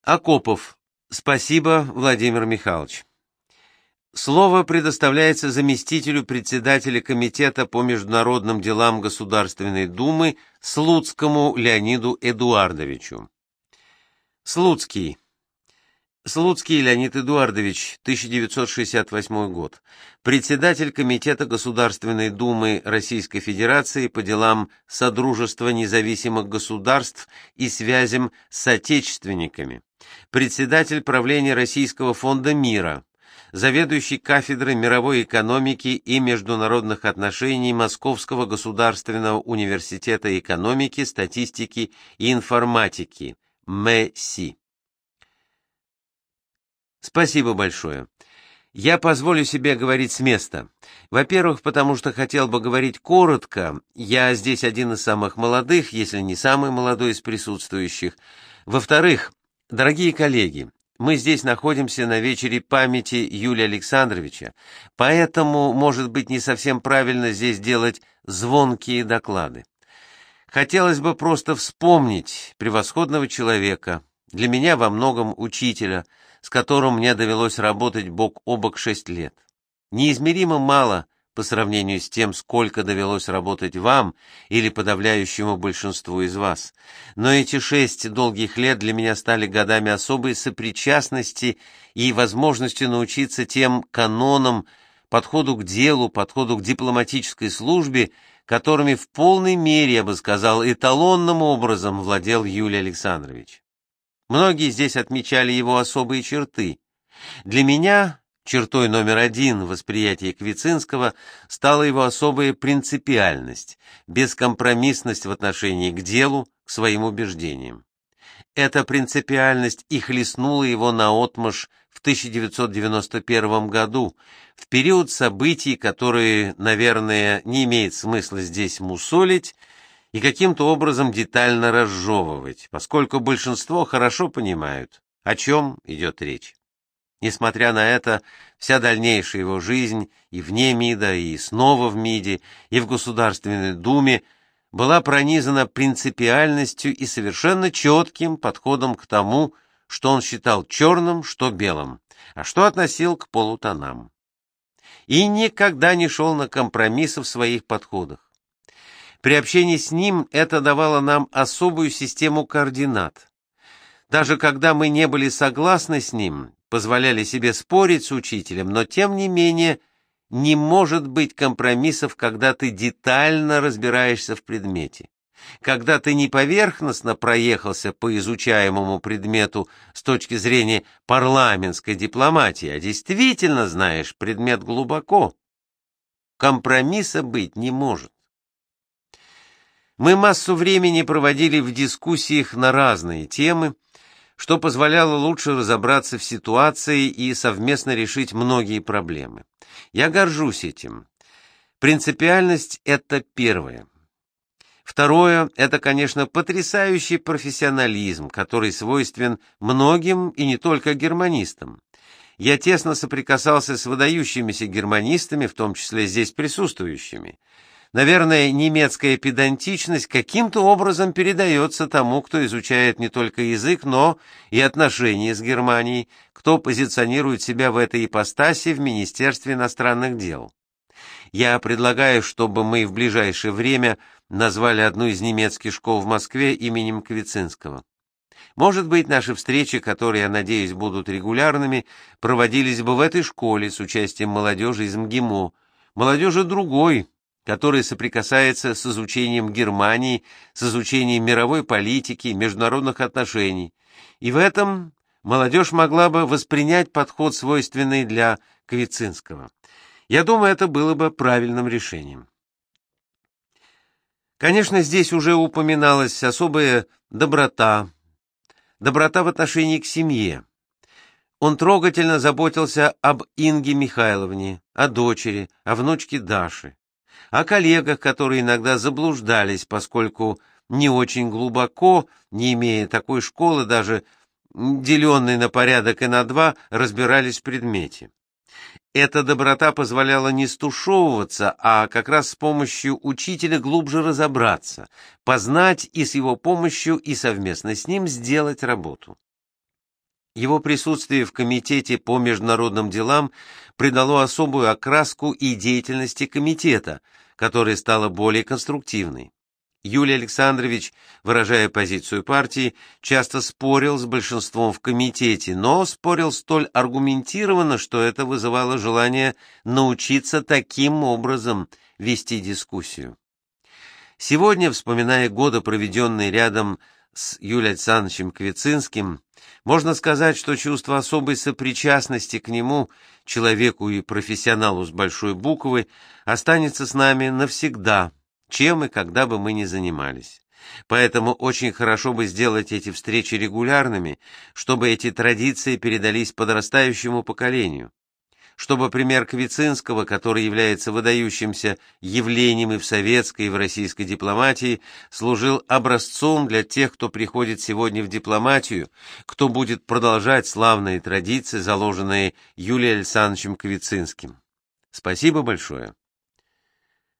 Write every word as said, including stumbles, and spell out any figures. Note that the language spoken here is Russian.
Акопов. Спасибо, Владимир Михайлович. Слово предоставляется заместителю председателя Комитета по международным делам Государственной Думы Слуцкому Леониду Эдуардовичу. Слуцкий. Слуцкий Леонид Эдуардович, тысяча девятьсот шестьдесят восьмой год. Председатель Комитета Государственной Думы Российской Федерации по делам Содружества независимых государств и связям с соотечественниками. Председатель правления Российского фонда мира. Заведующий кафедрой мировой экономики и международных отношений Московского государственного университета экономики, статистики и информатики, МЭСИ. Спасибо большое. Я позволю себе говорить с места. Во-первых, потому что хотел бы говорить коротко. Я здесь один из самых молодых, если не самый молодой из присутствующих. Во-вторых, дорогие коллеги, мы здесь находимся на вечере памяти Юлия Александровича, поэтому, может быть, не совсем правильно здесь делать звонкие доклады. Хотелось бы просто вспомнить превосходного человека, для меня во многом учителя, с которым мне довелось работать бок о бок шесть лет. Неизмеримо мало по сравнению с тем, сколько довелось работать вам или подавляющему большинству из вас. Но эти шесть долгих лет для меня стали годами особой сопричастности и возможностью научиться тем канонам, подходу к делу, подходу к дипломатической службе, которыми в полной мере, я бы сказал, эталонным образом владел Юлий Александрович. Многие здесь отмечали его особые черты. Для меня чертой номер один в восприятии Квицинского стала его особая принципиальность, бескомпромиссность в отношении к делу, к своим убеждениям. Эта принципиальность и хлестнула его наотмашь в тысяча девятьсот девяносто первом году, в период событий, которые, наверное, не имеет смысла здесь мусолить, и каким-то образом детально разжевывать, поскольку большинство хорошо понимают, о чем идет речь. Несмотря на это, вся дальнейшая его жизнь и вне МИДа, и снова в МИДе, и в Государственной Думе была пронизана принципиальностью и совершенно четким подходом к тому, что он считал черным, что белым, а что относил к полутонам. И никогда не шел на компромиссы в своих подходах. При общении с ним это давало нам особую систему координат. Даже когда мы не были согласны с ним, позволяли себе спорить с учителем, но тем не менее не может быть компромиссов, когда ты детально разбираешься в предмете, когда ты не поверхностно проехался по изучаемому предмету с точки зрения парламентской дипломатии, а действительно знаешь предмет глубоко. Компромисса быть не может. Мы массу времени проводили в дискуссиях на разные темы, что позволяло лучше разобраться в ситуации и совместно решить многие проблемы. Я горжусь этим. Принципиальность — это первое. Второе — это, конечно, потрясающий профессионализм, который свойствен многим и не только германистам. Я тесно соприкасался с выдающимися германистами, в том числе здесь присутствующими. Наверное, немецкая педантичность каким-то образом передается тому, кто изучает не только язык, но и отношения с Германией, кто позиционирует себя в этой ипостаси в Министерстве иностранных дел. Я предлагаю, чтобы мы в ближайшее время назвали одну из немецких школ в Москве именем Квицинского. Может быть, наши встречи, которые, я надеюсь, будут регулярными, проводились бы в этой школе с участием молодежи из МГИМО, молодежи другой, который соприкасается с изучением Германии, с изучением мировой политики, международных отношений. И в этом молодежь могла бы воспринять подход, свойственный для Квицинского. Я думаю, это было бы правильным решением. Конечно, здесь уже упоминалась особая доброта, доброта в отношении к семье. Он трогательно заботился об Инге Михайловне, о дочери, о внучке Даше, о коллегах, которые иногда заблуждались, поскольку не очень глубоко, не имея такой школы, даже деленной на порядок и на два, разбирались в предмете. Эта доброта позволяла не стушевываться, а как раз с помощью учителя глубже разобраться, познать и с его помощью, и совместно с ним сделать работу. Его присутствие в Комитете по международным делам придало особую окраску и деятельности комитета, которая стала более конструктивной. Юлий Александрович, выражая позицию партии, часто спорил с большинством в комитете, но спорил столь аргументированно, что это вызывало желание научиться таким образом вести дискуссию. Сегодня, вспоминая годы, проведенные рядом с Юлием Александровичем Квицинским, можно сказать, что чувство особой сопричастности к нему, человеку и профессионалу с большой буквы, останется с нами навсегда, чем и когда бы мы ни занимались. Поэтому очень хорошо бы сделать эти встречи регулярными, чтобы эти традиции передались подрастающему поколению, чтобы пример Квицинского, который является выдающимся явлением и в советской, и в российской дипломатии, служил образцом для тех, кто приходит сегодня в дипломатию, кто будет продолжать славные традиции, заложенные Юлием Александровичем Квицинским. Спасибо большое.